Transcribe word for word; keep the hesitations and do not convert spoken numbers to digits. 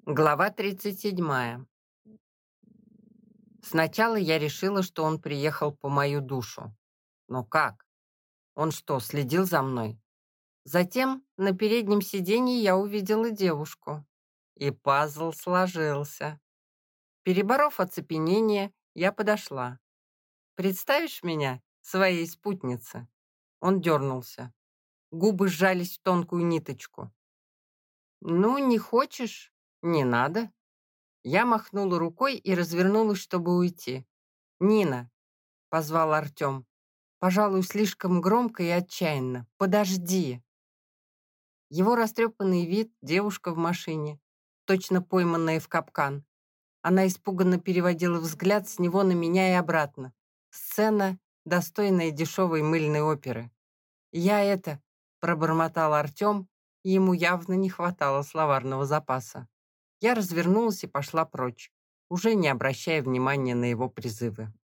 Глава тридцать седьмая. Сначала я решила, что он приехал по мою душу. Но как? Он что, следил за мной? Затем на переднем сиденье я увидела девушку. И пазл сложился. Переборов оцепенение, я подошла. «Представишь меня своей спутнице?» Он дернулся. Губы сжались в тонкую ниточку. «Ну, не хочешь? Не надо». Я махнула рукой и развернулась, чтобы уйти. «Нина!» — позвал Артем. Пожалуй, слишком громко и отчаянно. «Подожди!» Его растрепанный вид, девушка в машине, точно пойманная в капкан. Она испуганно переводила взгляд с него на меня и обратно. Сцена, достойная дешевой мыльной оперы. «Я это...» — пробормотал Артем, и ему явно не хватало словарного запаса. Я развернулась и пошла прочь, уже не обращая внимания на его призывы.